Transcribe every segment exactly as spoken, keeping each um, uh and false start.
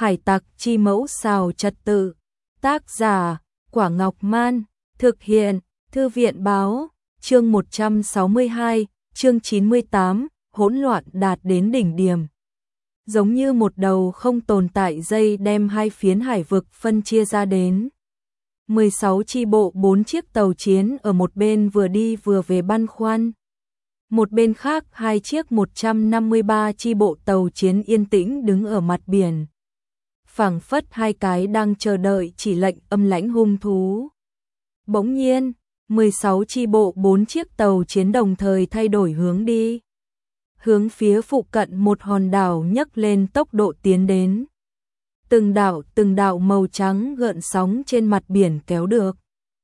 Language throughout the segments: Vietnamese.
Hải tặc chi mẫu xào trật tự. Tác giả, Quả Ngọc Man. Thực hiện, Thư viện báo. Chương một trăm sáu mươi hai, chương chín mươi tám, hỗn loạn đạt đến đỉnh điểm. Giống như một đầu không tồn tại dây đem hai phiến hải vực phân chia ra đến. mười sáu chi bộ bốn chiếc tàu chiến ở một bên vừa đi vừa về băn khoăn. Một bên khác hai chiếc một trăm năm mươi ba chi bộ tàu chiến yên tĩnh đứng ở mặt biển. Phảng phất hai cái đang chờ đợi chỉ lệnh âm lãnh hung thú. Bỗng nhiên, mười sáu chi bộ bốn chiếc tàu chiến đồng thời thay đổi hướng đi. Hướng phía phụ cận một hòn đảo nhấc lên tốc độ tiến đến. Từng đảo từng đảo màu trắng gợn sóng trên mặt biển kéo được.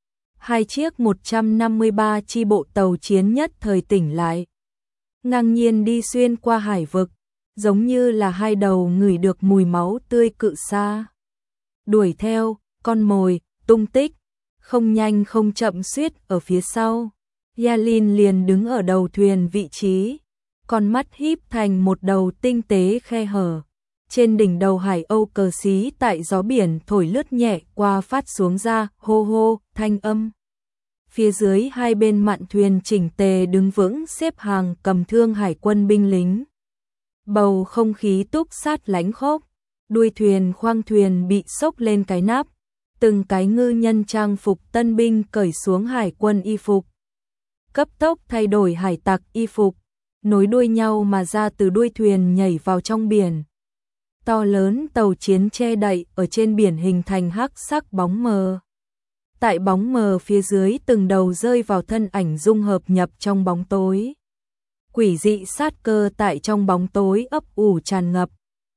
Hai chiếc một trăm năm mươi ba chi bộ tàu chiến nhất thời tỉnh lại. Ngang nhiên đi xuyên qua hải vực, giống như là hai đầu ngửi được mùi máu tươi cự xa. Đuổi theo, con mồi, tung tích, không nhanh không chậm suýt ở phía sau. Yalin liền đứng ở đầu thuyền vị trí, con mắt híp thành một đầu tinh tế khe hở. Trên đỉnh đầu hải âu cờ xí tại gió biển thổi lướt nhẹ qua phát xuống ra, hô hô, thanh âm. Phía dưới hai bên mạn thuyền chỉnh tề đứng vững xếp hàng cầm thương hải quân binh lính. Bầu không khí túc sát lánh khốc, đuôi thuyền khoang thuyền bị xốc lên cái nắp. Từng cái ngư nhân trang phục tân binh cởi xuống hải quân y phục. Cấp tốc thay đổi hải tặc y phục, nối đuôi nhau mà ra từ đuôi thuyền nhảy vào trong biển. To lớn tàu chiến che đậy ở trên biển hình thành hắc sắc bóng mờ. Tại bóng mờ phía dưới từng đầu rơi vào thân ảnh dung hợp nhập trong bóng tối. Quỷ dị sát cơ tại trong bóng tối ấp ủ tràn ngập.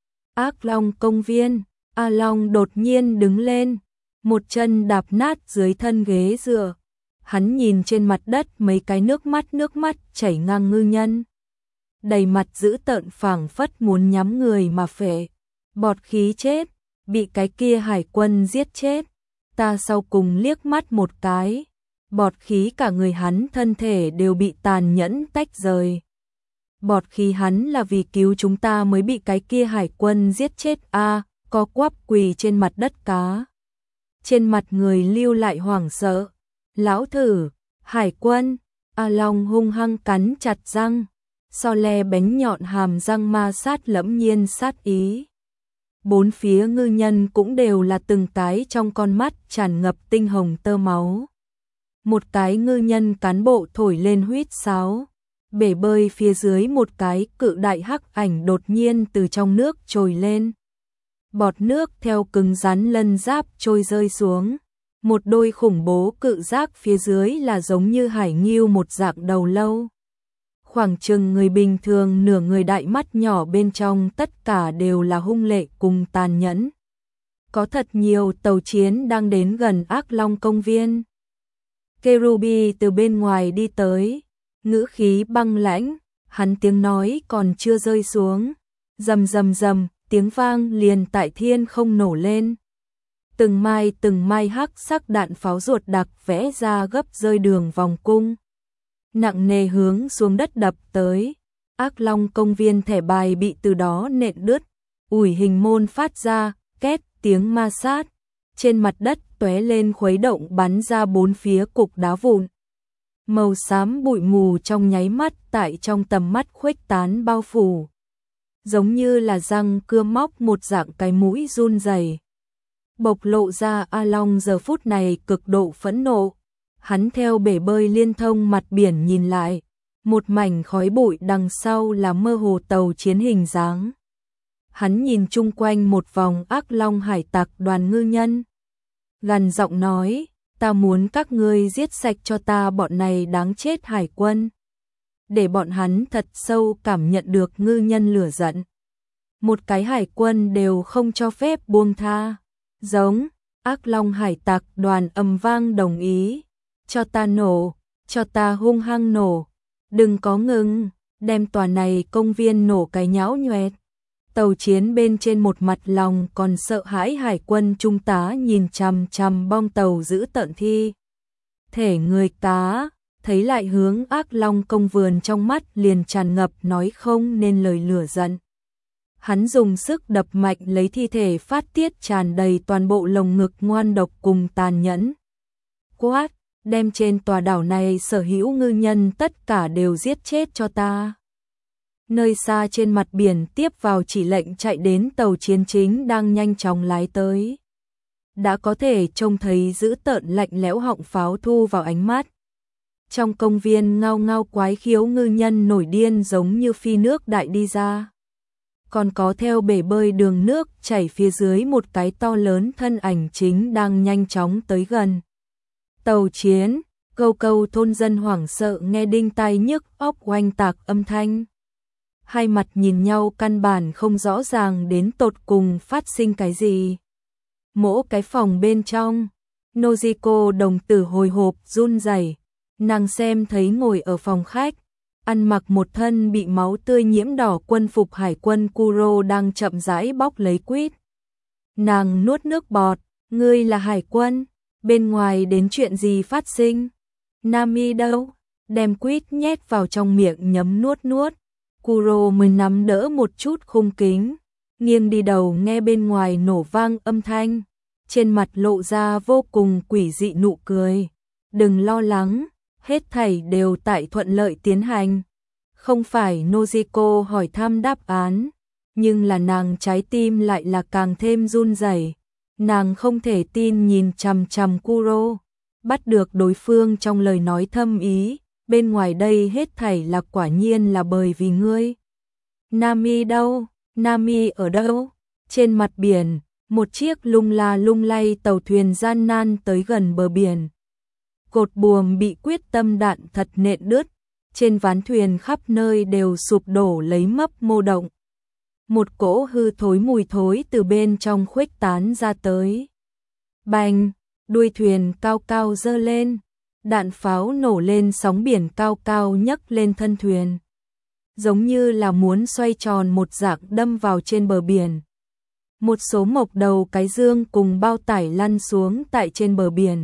Ác Long công viên, A Long đột nhiên đứng lên, một chân đạp nát dưới thân ghế dựa. Hắn nhìn trên mặt đất mấy cái nước mắt nước mắt chảy ngang ngư nhân. Đầy mặt dữ tợn phảng phất muốn nhắm người mà phệ. Bọt khí chết, bị cái kia hải quân giết chết. Ta sau cùng liếc mắt một cái, bọt khí cả người hắn thân thể đều bị tàn nhẫn tách rời. Bọt khí hắn là vì cứu chúng ta mới bị cái kia hải quân giết chết a, à, co quắp quỳ trên mặt đất cá. Trên mặt người lưu lại hoảng sợ. Lão thử, hải quân, A Long hung hăng cắn chặt răng, so le bén nhọn hàm răng ma sát lẫm nhiên sát ý. Bốn phía ngư nhân cũng đều là từng cái trong con mắt tràn ngập tinh hồng tơ máu. Một cái ngư nhân cán bộ thổi lên huýt sáo. Bể bơi phía dưới một cái cự đại hắc ảnh đột nhiên từ trong nước trồi lên. Bọt nước theo cứng rắn lân giáp trôi rơi xuống. Một đôi khủng bố cự giác phía dưới là giống như hải ngưu một dạng đầu lâu. Khoảng chừng người bình thường nửa người đại mắt nhỏ bên trong tất cả đều là hung lệ cùng tàn nhẫn. Có thật nhiều tàu chiến đang đến gần Ác Long công viên. Kerubi từ bên ngoài đi tới, ngữ khí băng lãnh, hắn tiếng nói còn chưa rơi xuống. Rầm rầm rầm, tiếng vang liền tại thiên không nổ lên. Từng mai từng mai hắc sắc đạn pháo ruột đặc vẽ ra gấp rơi đường vòng cung. Nặng nề hướng xuống đất đập tới. Ác Long công viên thẻ bài bị từ đó nện đứt. Ủi hình môn phát ra, két tiếng ma sát. Trên mặt đất tóe lên khuấy động bắn ra bốn phía cục đá vụn. Màu xám bụi mù trong nháy mắt tại trong tầm mắt khuếch tán bao phủ. Giống như là răng cưa móc một dạng cái mũi run rẩy. Bộc lộ ra A Long giờ phút này cực độ phẫn nộ. Hắn theo bể bơi liên thông mặt biển nhìn lại. Một mảnh khói bụi đằng sau là mơ hồ tàu chiến hình dáng. Hắn nhìn chung quanh một vòng Ác Long hải tặc đoàn ngư nhân. Gằn giọng nói, ta muốn các ngươi giết sạch cho ta bọn này đáng chết hải quân. Để bọn hắn thật sâu cảm nhận được ngư nhân lửa giận. Một cái hải quân đều không cho phép buông tha. Giống, Ác Long hải tặc đoàn ầm vang đồng ý. Cho ta nổ, cho ta hung hăng nổ. Đừng có ngừng, đem tòa này công viên nổ cái nhão nhoẹt. Tàu chiến bên trên một mặt lòng còn sợ hãi hải quân trung tá nhìn chằm chằm bong tàu giữ tận thi. Thể người cá, thấy lại hướng Ác Long công vườn trong mắt liền tràn ngập nói không nên lời lửa giận. Hắn dùng sức đập mạnh lấy thi thể phát tiết tràn đầy toàn bộ lồng ngực ngoan độc cùng tàn nhẫn. Quát, đem trên tòa đảo này sở hữu ngư nhân tất cả đều giết chết cho ta. Nơi xa trên mặt biển tiếp vào chỉ lệnh chạy đến tàu chiến chính đang nhanh chóng lái tới. Đã có thể trông thấy dữ tợn lạnh lẽo họng pháo thu vào ánh mắt. Trong công viên ngao ngao quái khiếu ngư nhân nổi điên giống như phi nước đại đi ra. Còn có theo bể bơi đường nước chảy phía dưới một cái to lớn thân ảnh chính đang nhanh chóng tới gần. Tàu chiến, câu câu thôn dân hoảng sợ nghe đinh tai nhức óc oanh tạc âm thanh. Hai mặt nhìn nhau căn bản không rõ ràng đến tột cùng phát sinh cái gì. Mỗi cái phòng bên trong, Nojiko đồng tử hồi hộp run rẩy, nàng xem thấy ngồi ở phòng khách, ăn mặc một thân bị máu tươi nhiễm đỏ quân phục hải quân Kuro đang chậm rãi bóc lấy quýt. Nàng nuốt nước bọt, ngươi là hải quân, bên ngoài đến chuyện gì phát sinh? Nami đâu? Đem quýt nhét vào trong miệng nhấm nuốt nuốt. Kuro mới nắm đỡ một chút khung kính, nghiêng đi đầu nghe bên ngoài nổ vang âm thanh, trên mặt lộ ra vô cùng quỷ dị nụ cười. Đừng lo lắng, hết thảy đều tại thuận lợi tiến hành. Không phải Nojiko hỏi thăm đáp án, nhưng là nàng trái tim lại là càng thêm run rẩy. Nàng không thể tin nhìn chằm chằm Kuro, bắt được đối phương trong lời nói thâm ý, bên ngoài đây hết thảy là quả nhiên là bởi vì ngươi. Nami đâu? Nami ở đâu? Trên mặt biển, một chiếc lung la lung lay tàu thuyền gian nan tới gần bờ biển. Cột buồm bị quyết tâm đạn thật nện đứt, trên ván thuyền khắp nơi đều sụp đổ lấy mấp mô động. Một cỗ hư thối mùi thối từ bên trong khuếch tán ra tới. Bành, đuôi thuyền cao cao dơ lên, đạn pháo nổ lên sóng biển cao cao nhấc lên thân thuyền. Giống như là muốn xoay tròn một dạng đâm vào trên bờ biển. Một số mộc đầu cái dương cùng bao tải lăn xuống tại trên bờ biển.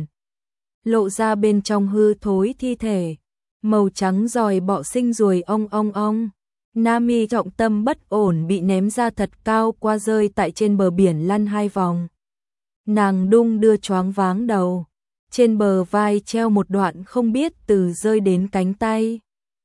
Lộ ra bên trong hư thối thi thể, màu trắng giòi bọ sinh ruồi ong ong ong. Nami trọng tâm bất ổn bị ném ra thật cao qua rơi tại trên bờ biển lăn hai vòng. Nàng đung đưa choáng váng đầu, trên bờ vai treo một đoạn không biết từ rơi đến cánh tay.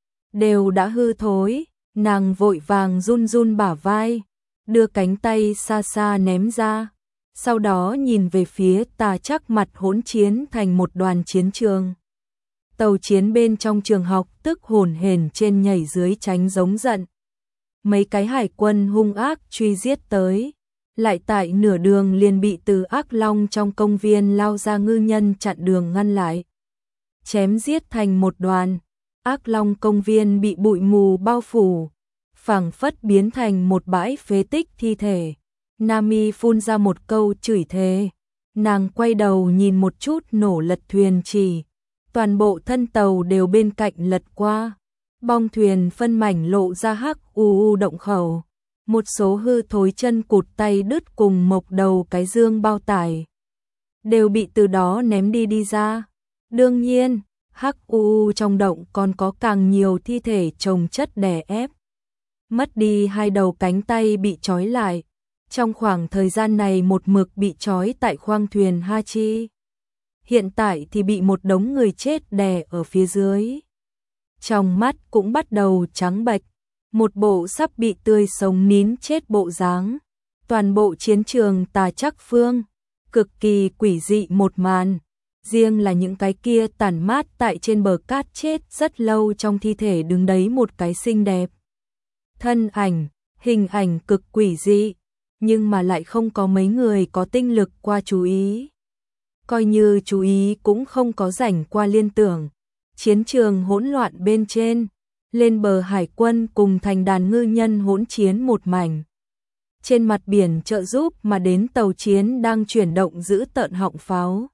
Đều đã hư thối, nàng vội vàng run run bả vai, đưa cánh tay xa xa ném ra. Sau đó nhìn về phía tà chắc mặt hỗn chiến thành một đoàn chiến trường. Tàu chiến bên trong trường học tức hồn hển trên nhảy dưới tránh giống giận. Mấy cái hải quân hung ác truy giết tới. Lại tại nửa đường liền bị từ ác long trong công viên lao ra ngư nhân chặn đường ngăn lại. Chém giết thành một đoàn. Ác long công viên bị bụi mù bao phủ, phảng phất biến thành một bãi phế tích thi thể. Nami phun ra một câu chửi thề. Nàng quay đầu nhìn một chút nổ lật thuyền chỉ. Toàn bộ thân tàu đều bên cạnh lật qua. Bong thuyền phân mảnh lộ ra hắc u u động khẩu. Một số hư thối chân cụt tay đứt cùng mộc đầu cái dương bao tải. Đều bị từ đó ném đi đi ra. Đương nhiên, hắc u u trong động còn có càng nhiều thi thể chồng chất đè ép. Mất đi hai đầu cánh tay bị trói lại. Trong khoảng thời gian này một mực bị trói tại khoang thuyền Hachi. Hiện tại thì bị một đống người chết đè ở phía dưới. Trong mắt cũng bắt đầu trắng bệch, một bộ sắp bị tươi sống nín chết bộ dáng. Toàn bộ chiến trường tà chắc phương, cực kỳ quỷ dị một màn. Riêng là những cái kia tản mát tại trên bờ cát chết rất lâu trong thi thể đứng đấy một cái xinh đẹp. Thân ảnh, hình ảnh cực quỷ dị, nhưng mà lại không có mấy người có tinh lực qua chú ý. Coi như chú ý cũng không có rảnh qua liên tưởng. Chiến trường hỗn loạn bên trên, lên bờ hải quân cùng thành đàn ngư nhân hỗn chiến một mảnh. Trên mặt biển trợ giúp mà đến tàu chiến đang chuyển động giữ tợn họng pháo.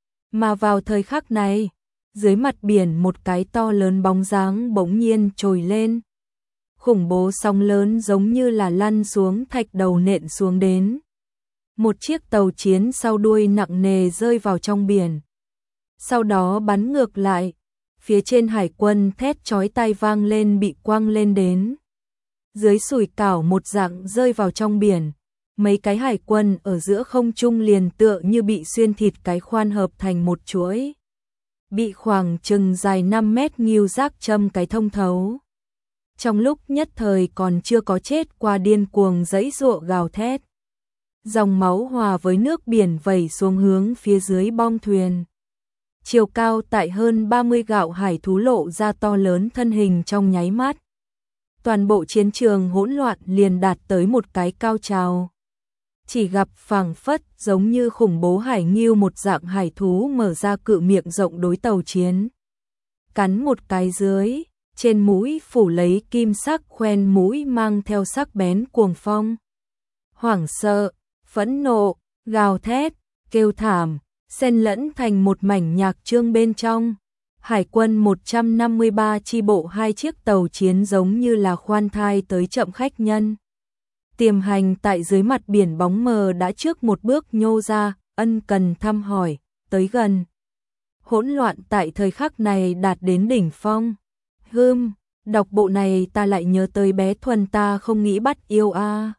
Mà vào thời khắc này, dưới mặt biển một cái to lớn bóng dáng bỗng nhiên trồi lên. Khủng bố sóng lớn giống như là lăn xuống thạch đầu nện xuống đến. Một chiếc tàu chiến sau đuôi nặng nề rơi vào trong biển. Sau đó bắn ngược lại, phía trên hải quân thét chói tai vang lên bị quăng lên đến. dưới sủi cảo một dạng rơi vào trong biển. Mấy cái hải quân ở giữa không trung liền tựa như bị xuyên thịt cái khoan hợp thành một chuỗi. Bị khoảng chừng dài năm mét nghêu giác châm cái thông thấu. Trong lúc nhất thời còn chưa có chết qua điên cuồng giãy giụa gào thét. Dòng máu hòa với nước biển vẩy xuống hướng phía dưới bong thuyền. Chiều cao tại hơn ba mươi gạo hải thú lộ ra to lớn thân hình trong nháy mắt. Toàn bộ chiến trường hỗn loạn liền đạt tới một cái cao trào. Chỉ gặp phảng phất giống như khủng bố hải nghêu một dạng hải thú mở ra cự miệng rộng đối tàu chiến. Cắn một cái dưới, trên mũi phủ lấy kim sắc khoen mũi mang theo sắc bén cuồng phong. Hoảng sợ, phẫn nộ, gào thét, kêu thảm, xen lẫn thành một mảnh nhạc chương bên trong. Hải quân một trăm năm mươi ba chi bộ hai chiếc tàu chiến giống như là khoan thai tới chậm khách nhân. Tiềm hành tại dưới mặt biển bóng mờ đã trước một bước nhô ra, ân cần thăm hỏi, tới gần. Hỗn loạn tại thời khắc này đạt đến đỉnh phong. Hưm, đọc bộ này ta lại nhớ tới bé Thuần ta không nghĩ bắt yêu a. À.